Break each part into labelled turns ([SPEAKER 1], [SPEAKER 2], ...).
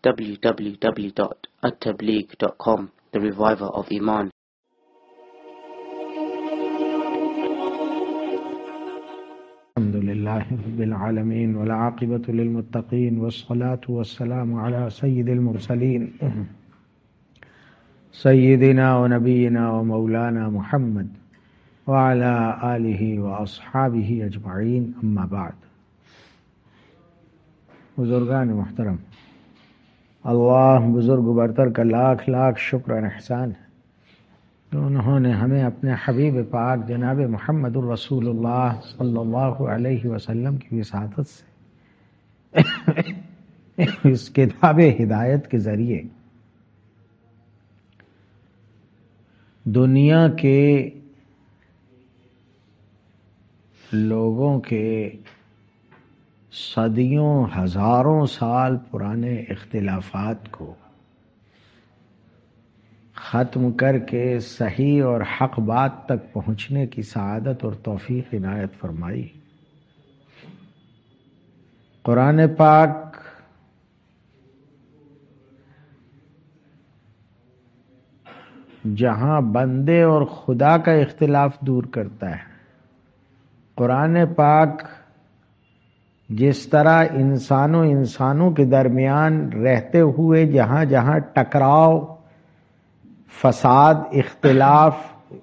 [SPEAKER 1] www.attableek.com, the reviver of Iman.
[SPEAKER 2] الحمد لله رب العالمين والعاقبة للمتقين والصلاة والسلام على سيد المرسلين سيدنا ونبينا ومولانا محمد وعلى آله وأصحابه أجمعين أما بعد. بزرگان محترم، اللہ بزرگ برتر کا لاکھ لاکھ شکر و احسان ہے کہ انہوں نے ہمیں اپنے حبیب پاک جناب محمد الرسول اللہ صلی اللہ علیہ وسلم کی وساطت سے اس کتاب ہدایت کے ذریعے دنیا کے لوگوں کے صدیوں ہزاروں سال پرانے اختلافات کو ختم کر کے صحیح اور حق بات تک پہنچنے کی سعادت اور توفیق عنایت فرمائی. قرآن پاک جہاں بندے اور خدا کا اختلاف دور کرتا ہے، قرآن پاک جس طرح انسانوں کے درمیان رہتے ہوئے جہاں جہاں ٹکراؤ، فساد، اختلاف،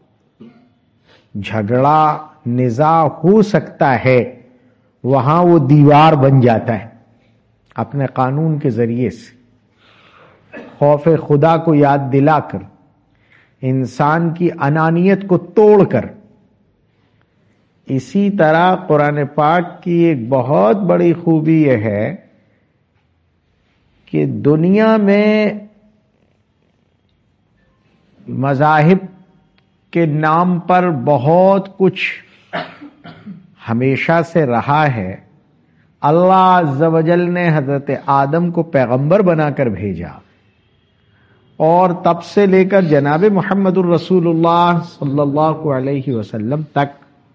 [SPEAKER 2] جھگڑا، نزاع ہو سکتا ہے، وہاں وہ دیوار بن جاتا ہے اپنے قانون کے ذریعے سے، خوف خدا کو یاد دلا کر، انسان کی انانیت کو توڑ کر. اسی طرح قرآن پاک کی ایک بہت بڑی خوبی یہ ہے کہ دنیا میں مذاہب کے نام پر بہت کچھ ہمیشہ سے رہا ہے. اللہ عز و جل نے حضرت آدم کو پیغمبر بنا کر بھیجا، اور تب سے لے کر جناب محمد الرسول اللہ صلی اللہ علیہ وسلم تک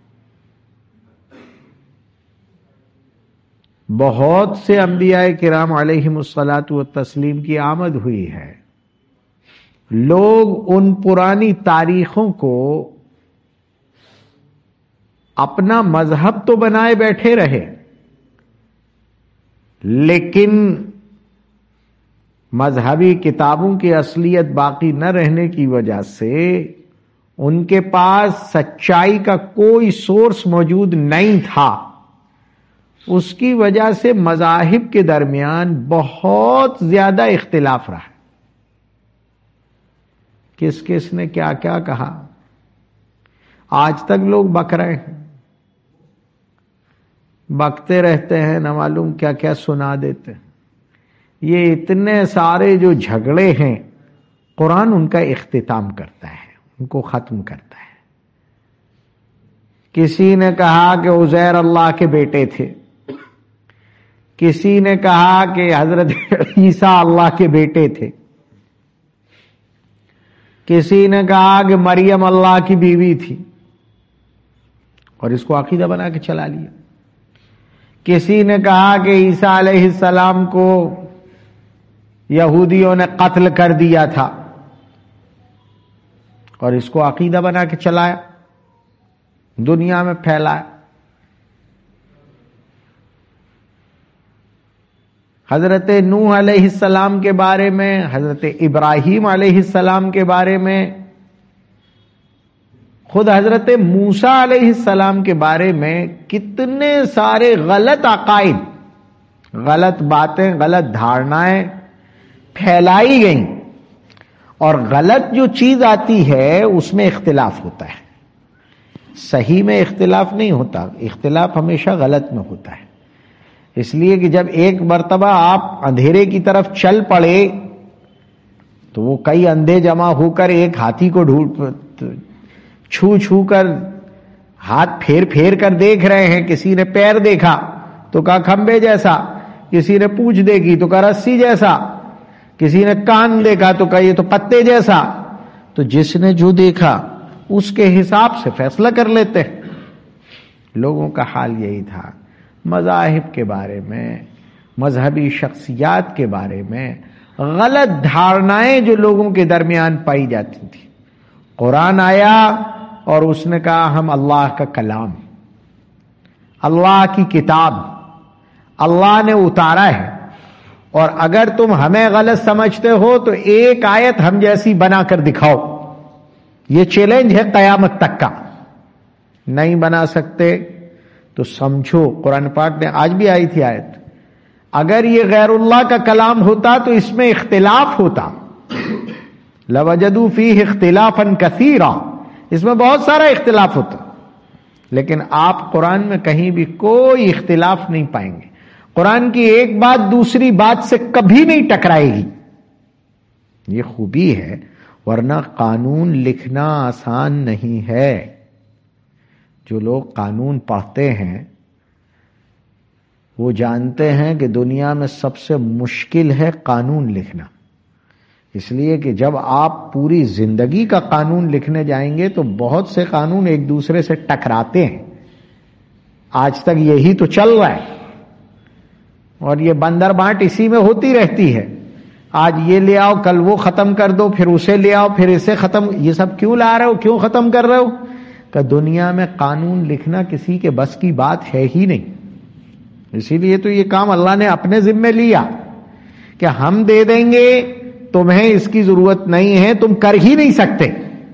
[SPEAKER 2] بہت سے انبیاء کرام علیہم الصلاۃ والتسلیم کی آمد ہوئی ہے. لوگ ان پرانی تاریخوں کو اپنا مذہب تو بنائے بیٹھے رہے، لیکن مذہبی کتابوں کی اصلیت باقی نہ رہنے کی وجہ سے ان کے پاس سچائی کا کوئی سورس موجود نہیں تھا. اس کی وجہ سے مذاہب کے درمیان بہت زیادہ اختلاف رہا. کس کس نے کیا کیا کہا آج تک لوگ بک رہے ہیں، بکتے رہتے ہیں، نہ معلوم کیا کیا سنا دیتے ہیں. یہ اتنے سارے جو جھگڑے ہیں قرآن ان کا اختتام کرتا ہے، ان کو ختم کرتا ہے. کسی نے کہا کہ عزیر اللہ کے بیٹے تھے، کسی نے کہا کہ حضرت عیسیٰ اللہ کے بیٹے تھے، کسی نے کہا کہ مریم اللہ کی بیوی تھی اور اس کو عقیدہ بنا کے چلا لیا. کسی نے کہا کہ عیسیٰ علیہ السلام کو یہودیوں نے قتل کر دیا تھا اور اس کو عقیدہ بنا کے چلایا، دنیا میں پھیلایا. حضرت نوح علیہ السلام کے بارے میں، حضرت ابراہیم علیہ السلام کے بارے میں، خود حضرت موسیٰ علیہ السلام کے بارے میں کتنے سارے غلط عقائد، غلط باتیں، غلط دھارنائیں پھیلائی گئیں. اور غلط جو چیز آتی ہے اس میں اختلاف ہوتا ہے، صحیح میں اختلاف نہیں ہوتا، اختلاف ہمیشہ غلط میں ہوتا ہے. اس لیے کہ جب ایک مرتبہ آپ اندھیرے کی طرف چل پڑے تو وہ کئی اندھے جمع ہو کر ایک ہاتھی کو چھو کر، ہاتھ پھیر کر دیکھ رہے ہیں. کسی نے پیر دیکھا تو کہا کھمبے جیسا، کسی نے پونچھ دیکھی تو کہا رسی جیسا، کسی نے کان دیکھا تو کہا یہ تو پتے جیسا. تو جس نے جو دیکھا اس کے حساب سے فیصلہ کر لیتے ہیں. لوگوں کا حال یہی تھا. مذاہب کے بارے میں، مذہبی شخصیات کے بارے میں غلط دھارنائیں جو لوگوں کے درمیان پائی جاتی تھی. قرآن آیا اور اس نے کہا ہم اللہ کا کلام، اللہ کی کتاب اللہ نے اتارا ہے، اور اگر تم ہمیں غلط سمجھتے ہو تو ایک آیت ہم جیسی بنا کر دکھاؤ. یہ چیلنج ہے قیامت تک کا. نہیں بنا سکتے تو سمجھو، قرآن پاک نے آج بھی آئی تھی آیت، اگر یہ غیر اللہ کا کلام ہوتا تو اس میں اختلاف ہوتا. لَوَجَدُوا فِيهِ اخْتِلَافًا كَثِيرًا، اس میں بہت سارا اختلاف ہوتا، لیکن آپ قرآن میں کہیں بھی کوئی اختلاف نہیں پائیں گے. قرآن کی ایک بات دوسری بات سے کبھی نہیں ٹکرائے گی. یہ خوبی ہے، ورنہ قانون لکھنا آسان نہیں ہے. جو لوگ قانون پڑھتے ہیں وہ جانتے ہیں کہ دنیا میں سب سے مشکل ہے قانون لکھنا، اس لیے کہ جب آپ پوری زندگی کا قانون لکھنے جائیں گے تو بہت سے قانون ایک دوسرے سے ٹکراتے ہیں. آج تک یہی تو چل رہا ہے، اور یہ بندر بانٹ اسی میں ہوتی رہتی ہے. آج یہ لے آؤ، کل وہ ختم کر دو، پھر اسے لے آؤ، پھر اسے ختم. یہ سب کیوں لا رہے ہو، کیوں ختم کر رہے ہو؟ کہ دنیا میں قانون لکھنا کسی کے بس کی بات ہے ہی نہیں. اسی لیے تو یہ کام اللہ نے اپنے ذمے لیا کہ ہم دے دیں گے، تمہیں اس کی ضرورت نہیں ہے، تم کر ہی نہیں سکتے.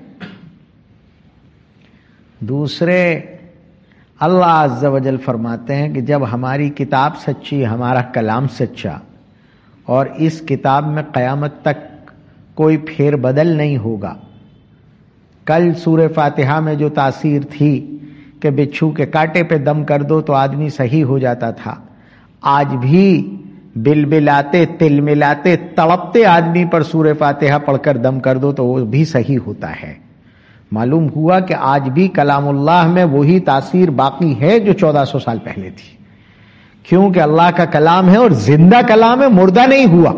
[SPEAKER 2] دوسرے اللہ عز و جل فرماتے ہیں کہ جب ہماری کتاب سچی، ہمارا کلام سچا، اور اس کتاب میں قیامت تک کوئی پھیر بدل نہیں ہوگا. کل سورہ فاتحہ میں جو تاثیر تھی کہ بچھو کے کانٹے پہ دم کر دو تو آدمی صحیح ہو جاتا تھا، آج بھی بلبلاتے تلملاتے تڑپتے آدمی پر سورہ فاتحہ پڑھ کر دم کر دو تو وہ بھی صحیح ہوتا ہے. معلوم ہوا کہ آج بھی کلام اللہ میں وہی تاثیر باقی ہے جو 1400 سال پہلے تھی، کیونکہ اللہ کا کلام ہے اور زندہ کلام ہے، مردہ نہیں ہوا.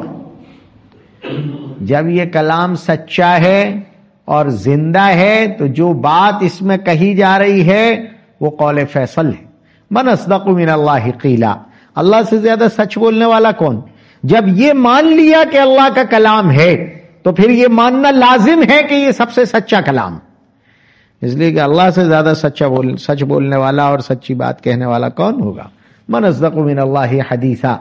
[SPEAKER 2] جب یہ کلام سچا ہے اور زندہ ہے تو جو بات اس میں کہی جا رہی ہے وہ قول فیصل ہے. من اصدق من اللہ قیلا، اللہ سے زیادہ سچ بولنے والا کون؟ جب یہ مان لیا کہ اللہ کا کلام ہے تو پھر یہ ماننا لازم ہے کہ یہ سب سے سچا کلام، اس لیے کہ اللہ سے زیادہ سچ بولنے والا اور سچی بات کہنے والا کون ہوگا؟ من اصدق من اللہ حدیثا.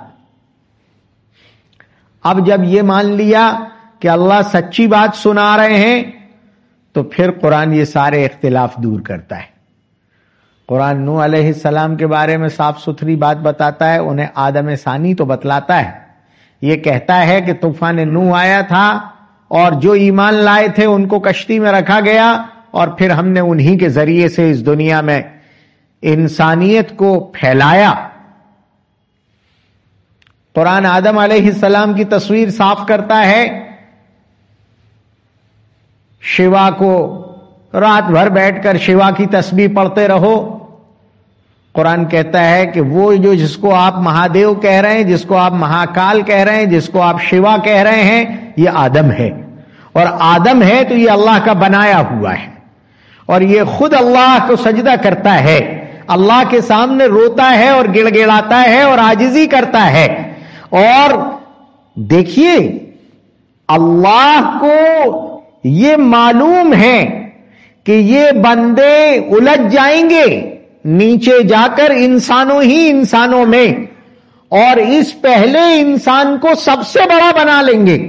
[SPEAKER 2] اب جب یہ مان لیا کہ اللہ سچی بات سنا رہے ہیں تو پھر قرآن یہ سارے اختلاف دور کرتا ہے. قرآن نوح علیہ السلام کے بارے میں صاف ستھری بات بتاتا ہے، انہیں آدم ثانی تو بتلاتا ہے. یہ کہتا ہے کہ طوفان نوح آیا تھا اور جو ایمان لائے تھے ان کو کشتی میں رکھا گیا، اور پھر ہم نے انہی کے ذریعے سے اس دنیا میں انسانیت کو پھیلایا. قرآن آدم علیہ السلام کی تصویر صاف کرتا ہے. شیوا کو رات بھر بیٹھ کر شیوا کی تسبیح پڑھتے رہو. قرآن کہتا ہے کہ وہ جو جس کو آپ مہادیو کہہ رہے ہیں، جس کو آپ مہاکال کہہ رہے ہیں، جس کو آپ شیوا کہہ رہے ہیں، یہ آدم ہے. اور آدم ہے تو یہ اللہ کا بنایا ہوا ہے، اور یہ خود اللہ کو سجدہ کرتا ہے، اللہ کے سامنے روتا ہے اور گڑ گڑاتا ہے اور عاجزی کرتا ہے. اور دیکھیے اللہ کو یہ معلوم ہے کہ یہ بندے الجھ جائیں گے نیچے جا کر انسانوں میں، اور اس پہلے انسان کو سب سے بڑا بنا لیں گے.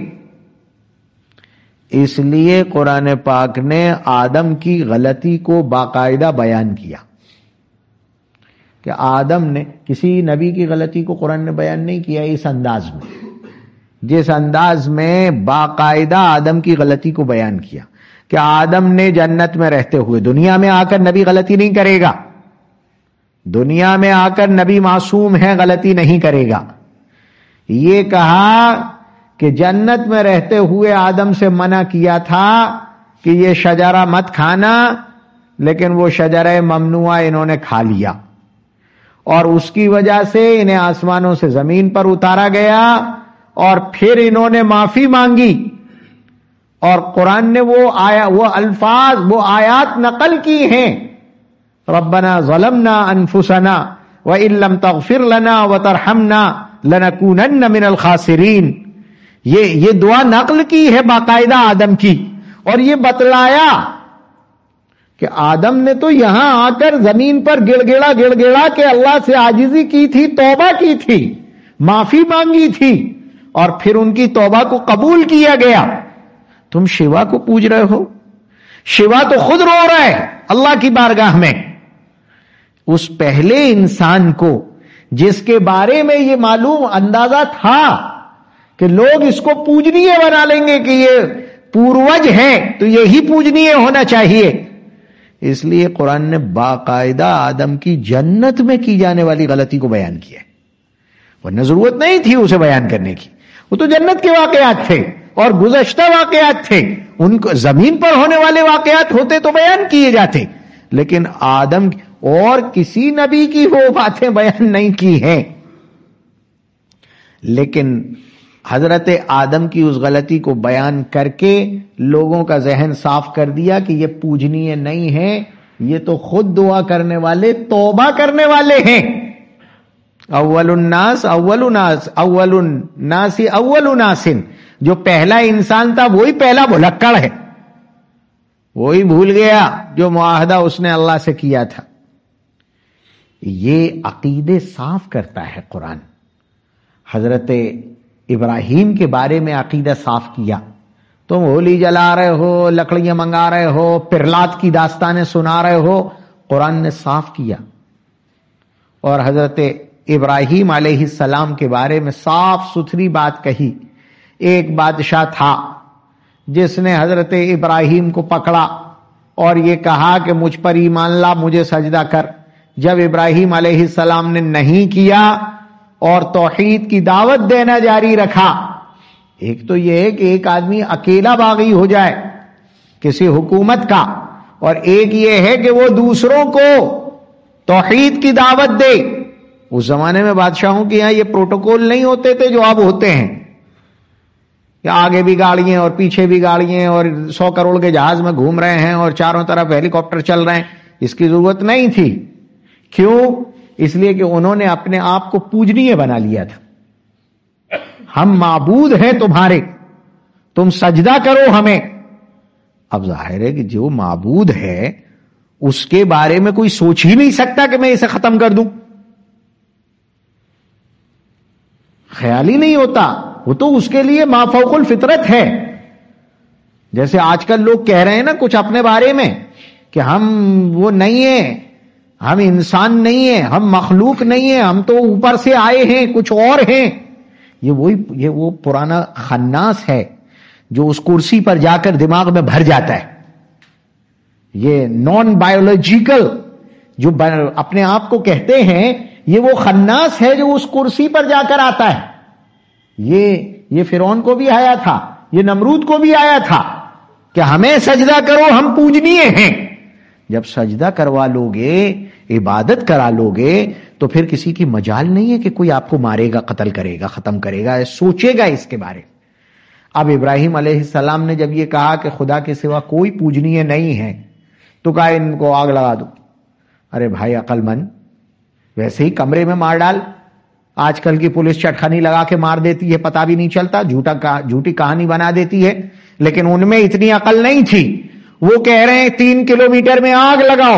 [SPEAKER 2] اس لیے قرآن پاک نے آدم کی غلطی کو باقاعدہ بیان کیا کہ آدم نے، کسی نبی کی غلطی کو قرآن نے بیان نہیں کیا اس انداز میں، جس انداز میں باقاعدہ آدم کی غلطی کو بیان کیا کہ آدم نے جنت میں رہتے ہوئے، دنیا میں آ کر نبی غلطی نہیں کرے گا، دنیا میں آ کر نبی معصوم ہے، غلطی نہیں کرے گا. یہ کہا کہ جنت میں رہتے ہوئے آدم سے منع کیا تھا کہ یہ شجرہ مت کھانا، لیکن وہ شجرہ ممنوعہ انہوں نے کھا لیا، اور اس کی وجہ سے انہیں آسمانوں سے زمین پر اتارا گیا، اور پھر انہوں نے معافی مانگی. اور قرآن نے وہ الفاظ، وہ آیات نقل کی ہیں، ربنا ظلمنا انفسنا وان لم تغفر لنا وترحمنا لنکونن من الخاسرین. یہ دعا نقل کی ہے باقاعدہ آدم کی، اور یہ بتلایا کہ آدم نے تو یہاں آ کر زمین پر گڑ گڑا کہ اللہ سے عاجزی کی تھی، توبہ کی تھی، معافی مانگی تھی، اور پھر ان کی توبہ کو قبول کیا گیا۔ تم شیوا کو پوج رہے ہو؟ شیوا تو خود رو رہا ہے اللہ کی بارگاہ میں۔ اس پہلے انسان کو جس کے بارے میں یہ معلوم اندازہ تھا کہ لوگ اس کو پوجنیہ بنا لیں گے کہ یہ پوروج ہے تو یہی پوجنیہ ہونا چاہیے، اس لیے قرآن نے باقاعدہ آدم کی جنت میں کی جانے والی غلطی کو بیان کیا، ورنہ ضرورت نہیں تھی اسے بیان کرنے کی، وہ تو جنت کے واقعات تھے اور گزشتہ واقعات تھے، ان کو زمین پر ہونے والے واقعات ہوتے تو بیان کیے جاتے، لیکن آدم اور کسی نبی کی وہ باتیں بیان نہیں کی ہیں۔ لیکن حضرت آدم کی اس غلطی کو بیان کر کے لوگوں کا ذہن صاف کر دیا کہ یہ پوجنیہ نہیں ہے، یہ تو خود دعا کرنے والے، توبہ کرنے والے ہیں۔ اول الناس جو پہلا انسان تھا وہی پہلا بھلکڑ ہے، وہی بھول گیا جو معاہدہ اس نے اللہ سے کیا تھا۔ یہ عقیدے صاف کرتا ہے قرآن۔ حضرت ابراہیم کے بارے میں عقیدہ صاف کیا، تم ہولی جلا رہے ہو، لکڑیاں منگا رہے ہو، پرلات کی داستانیں سنا رہے ہو، قرآن نے صاف کیا۔ اور حضرت ابراہیم علیہ السلام کے بارے میں صاف ستھری بات کہی۔ ایک بادشاہ تھا جس نے حضرت ابراہیم کو پکڑا اور یہ کہا کہ مجھ پر ایمان لا، مجھے سجدہ کر۔ جب ابراہیم علیہ السلام نے نہیں کیا اور توحید کی دعوت دینا جاری رکھا، ایک تو یہ ہے کہ ایک آدمی اکیلا باغی ہو جائے کسی حکومت کا، اور ایک یہ ہے کہ وہ دوسروں کو توحید کی دعوت دے۔ اس زمانے میں بادشاہوں کے یہاں یہ پروٹوکول نہیں ہوتے تھے جو اب ہوتے ہیں، کہ آگے بھی گاڑیاں اور پیچھے بھی گاڑیاں اور 100 کروڑ کے جہاز میں گھوم رہے ہیں اور چاروں طرف ہیلی کاپٹر چل رہے ہیں۔ اس کی ضرورت نہیں تھی۔ کیوں؟ اس لیے کہ انہوں نے اپنے آپ کو پوجنیہ بنا لیا تھا۔ ہم معبود ہیں تمہارے، تم سجدہ کرو ہمیں۔ اب ظاہر ہے کہ جو معبود ہے اس کے بارے میں کوئی سوچ ہی نہیں سکتا کہ میں اسے ختم کر دوں، خیال ہی نہیں ہوتا، وہ تو اس کے لیے ما فوق الفطرت ہے۔ جیسے آج کل لوگ کہہ رہے ہیں نا کچھ اپنے بارے میں کہ ہم وہ نہیں ہیں، ہم انسان نہیں ہیں، ہم مخلوق نہیں ہیں، ہم تو اوپر سے آئے ہیں، کچھ اور ہیں۔ یہ وہ پرانا خناس ہے جو اس کرسی پر جا کر دماغ میں بھر جاتا ہے۔ یہ نان بایولوجیکل جو اپنے آپ کو کہتے ہیں، یہ وہ خناس ہے جو اس کرسی پر جا کر آتا ہے۔ یہ فرعون کو بھی آیا تھا، یہ نمرود کو بھی آیا تھا کہ ہمیں سجدہ کرو، ہم پوجنیے ہیں۔ جب سجدہ کروا لوگے، عبادت کرا لوگے، تو پھر کسی کی مجال نہیں ہے کہ کوئی آپ کو مارے گا، قتل کرے گا، ختم کرے گا، سوچے گا اس کے بارے میں۔ اب ابراہیم علیہ السلام نے جب یہ کہا کہ خدا کے سوا کوئی پوجنیہ نہیں ہے، تو کہا ان کو آگ لگا دو۔ ارے بھائی عقل مند، ویسے ہی کمرے میں مار ڈال۔ آج کل کی پولیس چٹخانی لگا کے مار دیتی ہے، پتہ بھی نہیں چلتا، جھوٹی کہانی بنا دیتی ہے، لیکن ان میں اتنی عقل نہیں تھی۔ وہ کہہ رہے ہیں 3 کلومیٹر میں آگ لگاؤ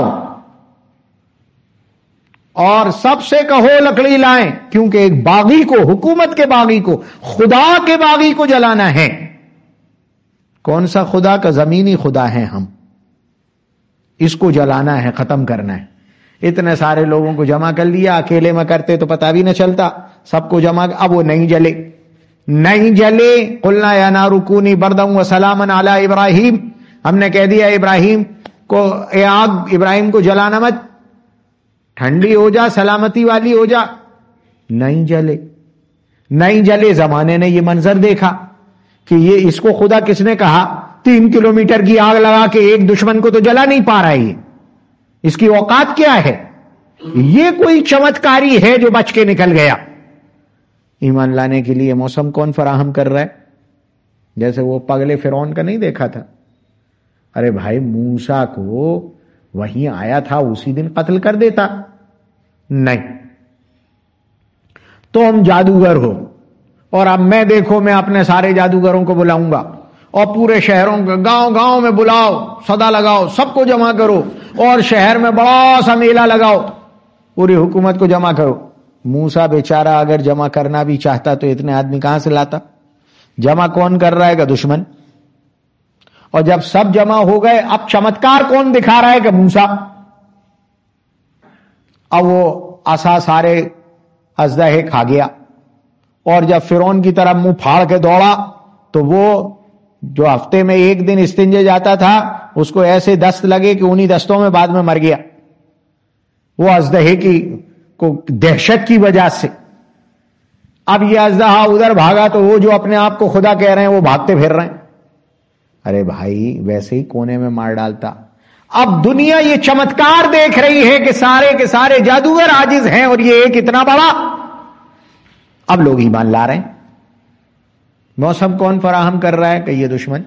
[SPEAKER 2] اور سب سے کہو لکڑی لائیں، کیونکہ ایک باغی کو، حکومت کے باغی کو، خدا کے باغی کو جلانا ہے۔ کون سا خدا؟ کا زمینی خدا ہے ہم، اس کو جلانا ہے، ختم کرنا ہے۔ اتنے سارے لوگوں کو جمع کر لیا، اکیلے میں کرتے تو پتہ بھی نہ چلتا، سب کو جمع، اب وہ نہیں جلے۔ قلنا یا نار کونی بردا وسلاما علی ابراہیم، ہم نے کہہ دیا ابراہیم کو، اے آگ ابراہیم کو جلانا مت، ٹھنڈی ہو جا، سلامتی والی ہو جا۔ نہیں جلے۔ زمانے نے یہ منظر دیکھا کہ یہ اس کو خدا کس نے کہا؟ 3 کلومیٹر کی آگ لگا کے ایک دشمن کو تو جلا نہیں پا رہا ہے، اس کی اوقات کیا ہے؟ یہ کوئی چمتکاری ہے جو بچ کے نکل گیا۔ ایمان لانے کے لیے موسم کون فراہم کر رہا ہے؟ جیسے وہ پگلے فرعون کا نہیں دیکھا تھا؟ ارے بھائی موسیٰ کو وہیں آیا تھا، اسی دن قتل کر دیتا۔ نہیں، تم جادوگر ہو، اور اب میں دیکھو میں اپنے سارے جادوگروں کو بلاؤں گا اور پورے شہروں کے گاؤں گاؤں میں بلاؤ، صدا لگاؤ، سب کو جمع کرو اور شہر میں بڑا سا میلہ لگاؤ، پوری حکومت کو جمع کرو۔ موسیٰ بیچارہ اگر جمع کرنا بھی چاہتا تو اتنے آدمی کہاں سے لاتا؟ جمع کون کر رہا ہے کہ دشمن؟ اور جب سب جمع ہو گئے اب چمتکار کون دکھا رہا ہے کہ موسیٰ؟ اب وہ عصا سارے اژدہے کھا گیا، اور جب فرعون کی طرف منہ پھاڑ کے دوڑا تو وہ جو ہفتے میں ایک دن استنجے جاتا تھا اس کو ایسے دست لگے کہ انہی دستوں میں بعد میں مر گیا، وہ اژدہے کی کو دہشت کی وجہ سے۔ اب یہ اژدہا ادھر بھاگا تو وہ جو اپنے آپ کو خدا کہہ رہے ہیں وہ بھاگتے پھر رہے ہیں۔ ارے بھائی ویسے ہی کونے میں مار ڈالتا۔ اب دنیا یہ چمتکار دیکھ رہی ہے کہ سارے کے سارے جادوگر عاجز ہیں اور یہ ایک اتنا بڑا، اب لوگ ایمان لا رہے ہیں۔ موسم کون فراہم کر رہا ہے کہ یہ دشمن۔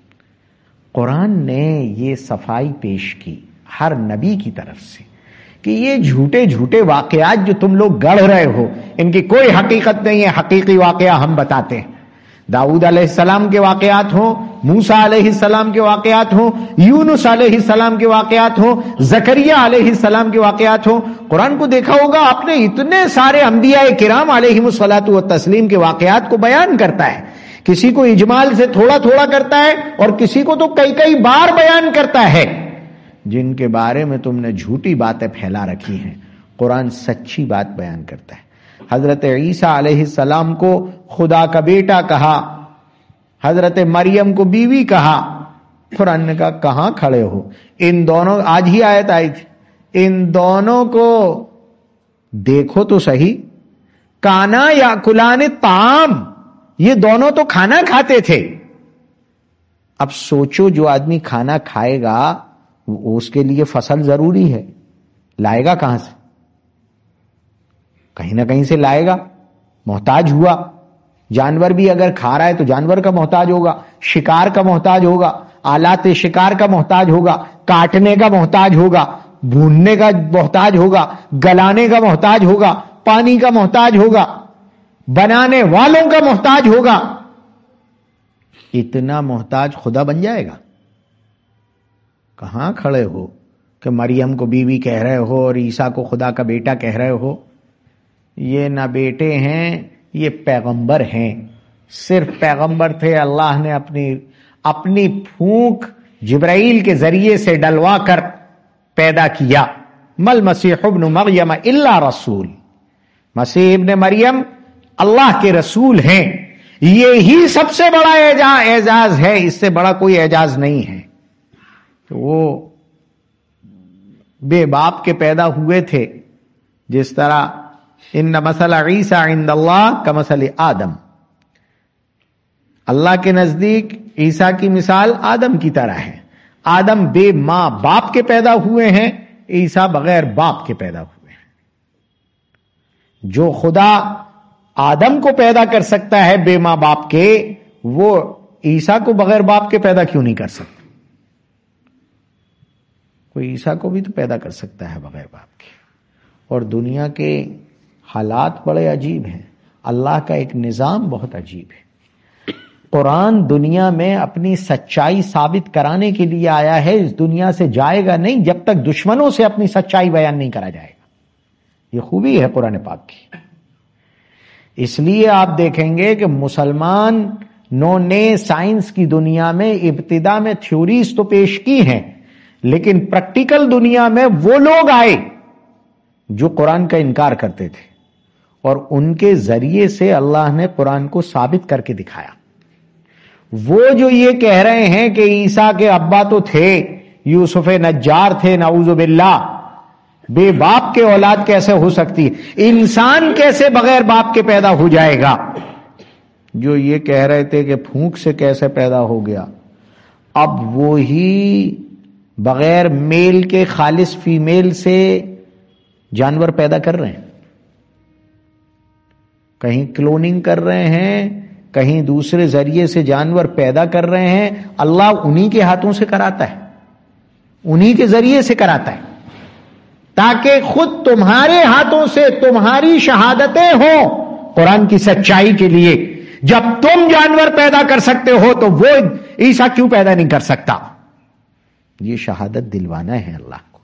[SPEAKER 2] قرآن نے یہ صفائی پیش کی ہر نبی کی طرف سے کہ یہ جھوٹے جھوٹے واقعات جو تم لوگ گڑھ رہے ہو ان کی کوئی حقیقت نہیں ہے، حقیقی واقعہ ہم بتاتے ہیں۔ داؤد علیہ السلام کے واقعات ہوں، موسیٰ علیہ السلام کے واقعات ہوں، یونس علیہ السلام کے واقعات ہوں، زکریا علیہ السلام کے واقعات ہوں، قرآن کو دیکھا ہوگا آپ نے، اتنے سارے انبیاء کرام علیہم الصلاۃ والتسلیم کے واقعات کو بیان کرتا ہے۔ کسی کو اجمال سے تھوڑا تھوڑا کرتا ہے اور کسی کو تو کئی کئی بار بیان کرتا ہے۔ جن کے بارے میں تم نے جھوٹی باتیں پھیلا رکھی ہیں قرآن سچی بات بیان کرتا ہے۔ حضرت عیسیٰ علیہ السلام کو خدا کا بیٹا کہا، حضرت مریم کو بیوی کہا، قرآن نے کہا کہاں کھڑے ہو؟ ان دونوں، آج ہی آیت آئی تھی، ان دونوں کو دیکھو تو صحیح، کانا یاکلان الطعام، یہ دونوں تو کھانا کھاتے تھے۔ اب سوچو جو آدمی کھانا کھائے گا اس کے لیے فصل ضروری ہے، لائے گا کہاں سے؟ کہیں نہ کہیں سے لائے گا، محتاج ہوا۔ جانور بھی اگر کھا رہا ہے تو جانور کا محتاج ہوگا، شکار کا محتاج ہوگا، آلات شکار کا محتاج ہوگا، کاٹنے کا محتاج ہوگا، بھوننے کا محتاج ہوگا، گلانے کا محتاج ہوگا، پانی کا محتاج ہوگا، بنانے والوں کا محتاج ہوگا۔ اتنا محتاج خدا بن جائے گا؟ کہاں کھڑے ہو کہ مریم کو بیوی کہہ رہے ہو اور عیسیٰ کو خدا کا بیٹا کہہ رہے ہو؟ یہ نہ بیٹے ہیں، یہ پیغمبر ہیں، صرف پیغمبر تھے، اللہ نے اپنی پھونک جبرائیل کے ذریعے سے ڈلوا کر پیدا کیا۔ مل مسیح ابن مریم الا رسول، مسیح ابن مریم اللہ کے رسول ہیں، یہی سب سے بڑا اعزاز ہے، اس سے بڑا کوئی اعزاز نہیں ہے۔ تو وہ بے باپ کے پیدا ہوئے تھے، جس طرح ان مثل عیسیٰ عند اللہ کمثل آدم، اللہ کے نزدیک عیسیٰ کی مثال آدم کی طرح ہے۔ آدم بے ماں باپ کے پیدا ہوئے ہیں، عیسیٰ بغیر باپ کے پیدا ہوئے ہیں۔ جو خدا آدم کو پیدا کر سکتا ہے بے ماں باپ کے، وہ عیسیٰ کو بغیر باپ کے پیدا کیوں نہیں کر سکتا؟ کوئی عیسیٰ کو بھی تو پیدا کر سکتا ہے بغیر باپ کے۔ اور دنیا کے حالات بڑے عجیب ہیں، اللہ کا ایک نظام بہت عجیب ہے۔ قرآن دنیا میں اپنی سچائی ثابت کرانے کے لیے آیا ہے، اس دنیا سے جائے گا نہیں جب تک دشمنوں سے اپنی سچائی بیان نہیں کرا جائے گا۔ یہ خوبی ہے قرآن پاک کی۔ اس لیے آپ دیکھیں گے کہ مسلمانوں نے سائنس کی دنیا میں ابتدا میں تھیوریز تو پیش کی ہیں، لیکن پریکٹیکل دنیا میں وہ لوگ آئے جو قرآن کا انکار کرتے تھے، اور ان کے ذریعے سے اللہ نے قرآن کو ثابت کر کے دکھایا۔ وہ جو یہ کہہ رہے ہیں کہ عیسیٰ کے ابا تو تھے، یوسف نجار تھے، نعوذ باللہ، بے باپ کے اولاد کیسے ہو سکتی ہے؟ انسان کیسے بغیر باپ کے پیدا ہو جائے گا؟ جو یہ کہہ رہے تھے کہ پھونک سے کیسے پیدا ہو گیا، اب وہی بغیر میل کے خالص فیمیل سے جانور پیدا کر رہے ہیں، کہیں کلوننگ کر رہے ہیں، کہیں دوسرے ذریعے سے جانور پیدا کر رہے ہیں۔ اللہ انہی کے ہاتھوں سے کراتا ہے، انہی کے ذریعے سے کراتا ہے، تاکہ خود تمہارے ہاتھوں سے تمہاری شہادتیں ہوں قرآن کی سچائی کے لیے، جب تم جانور پیدا کر سکتے ہو تو وہ عیسیٰ کیوں پیدا نہیں کر سکتا؟ یہ شہادت دلوانا ہے اللہ کو۔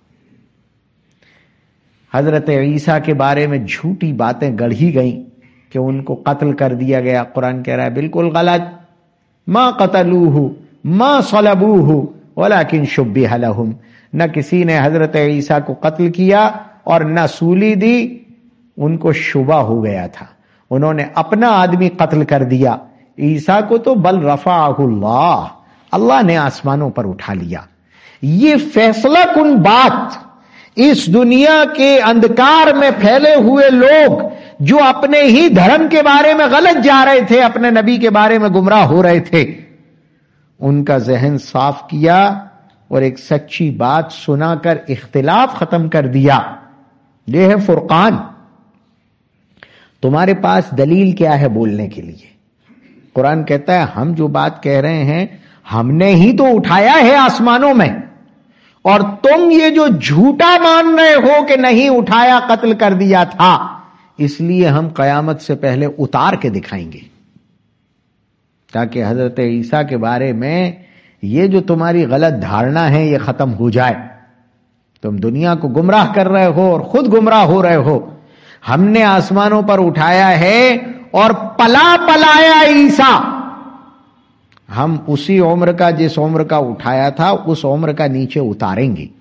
[SPEAKER 2] حضرت عیسیٰ کے بارے میں جھوٹی باتیں گڑھی گئیں کہ ان کو قتل کر دیا گیا۔ قرآن کہہ رہا ہے بالکل غلط، ما قتلوہ ما صلبوہ ولکن شبہ لہم، نہ کسی نے حضرت عیسیٰ کو قتل کیا اور نہ سولی دی، ان کو شبہ ہو گیا تھا، انہوں نے اپنا آدمی قتل کر دیا۔ عیسیٰ کو تو بل رفعہ اللہ، اللہ نے آسمانوں پر اٹھا لیا۔ یہ فیصلہ کن بات اس دنیا کے اندھکار میں پھیلے ہوئے لوگ جو اپنے ہی دھرم کے بارے میں غلط جا رہے تھے، اپنے نبی کے بارے میں گمراہ ہو رہے تھے، ان کا ذہن صاف کیا اور ایک سچی بات سنا کر اختلاف ختم کر دیا۔ یہ ہے فرقان۔ تمہارے پاس دلیل کیا ہے بولنے کے لیے؟ قرآن کہتا ہے ہم جو بات کہہ رہے ہیں ہم نے ہی تو اٹھایا ہے آسمانوں میں، اور تم یہ جو جھوٹا مان رہے ہو کہ نہیں اٹھایا، قتل کر دیا تھا، اس لیے ہم قیامت سے پہلے اتار کے دکھائیں گے، تاکہ حضرت عیسیٰ کے بارے میں یہ جو تمہاری غلط دھارنا ہے یہ ختم ہو جائے۔ تم دنیا کو گمراہ کر رہے ہو اور خود گمراہ ہو رہے ہو۔ ہم نے آسمانوں پر اٹھایا ہے اور پلایا عیسیٰ، ہم اسی عمر کا جس عمر کا اٹھایا تھا اس عمر کا نیچے اتاریں گے،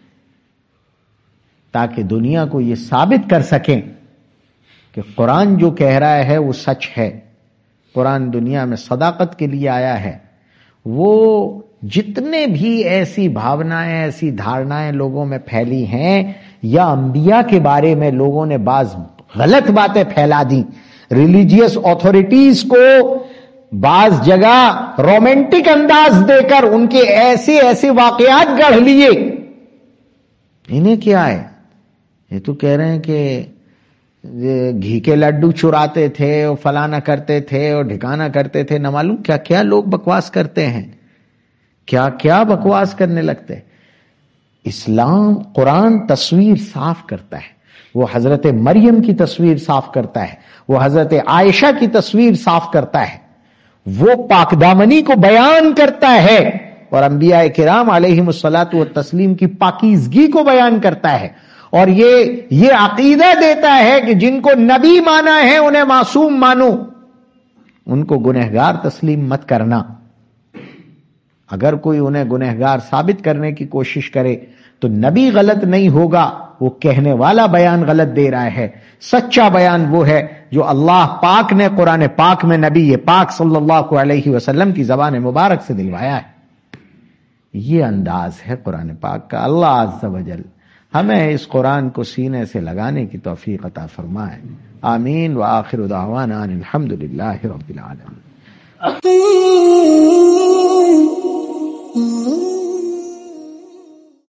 [SPEAKER 2] تاکہ دنیا کو یہ ثابت کر سکیں کہ قرآن جو کہہ رہا ہے وہ سچ ہے۔ قرآن دنیا میں صداقت کے لیے آیا ہے۔ وہ جتنے بھی ایسی بھاونائیں، ایسی دھارنائیں لوگوں میں پھیلی ہیں، یا انبیاء کے بارے میں لوگوں نے بعض غلط باتیں پھیلا دی، ریلیجیس اتھارٹیز کو بعض جگہ رومانٹک انداز دے کر ان کے ایسے ایسے واقعات گڑھ لیے۔ انہیں کیا ہے؟ یہ تو کہہ رہے ہیں کہ گھی کے لڈو چراتے تھے اور فلانا کرتے تھے اور ڈھکانا کرتے تھے، نہ معلوم کیا کیا لوگ بکواس کرتے ہیں، کیا کیا بکواس کرنے لگتے۔ اسلام قرآن تصویر صاف کرتا ہے، وہ حضرت مریم کی تصویر صاف کرتا ہے، وہ حضرت عائشہ کی تصویر صاف کرتا ہے، وہ پاک دامنی کو بیان کرتا ہے، اور انبیاء کرام علیہم الصلاۃ والتسلیم کی پاکیزگی کو بیان کرتا ہے، اور یہ عقیدہ دیتا ہے کہ جن کو نبی مانا ہے انہیں معصوم مانو، ان کو گنہگار تسلیم مت کرنا۔ اگر کوئی انہیں گنہگار ثابت کرنے کی کوشش کرے تو نبی غلط نہیں ہوگا، وہ کہنے والا بیان غلط دے رہا ہے۔ سچا بیان وہ ہے جو اللہ پاک نے قرآن پاک میں نبی پاک صلی اللہ علیہ وسلم کی زبان مبارک سے دلوایا ہے۔ یہ انداز ہے قرآن پاک کا۔ اللہ عز و جل ہمیں اس قرآن کو سینے سے لگانے کی توفیق عطا فرمائے۔ آمین۔ وآخر دعوانا ان الحمد للہ رب العالمین۔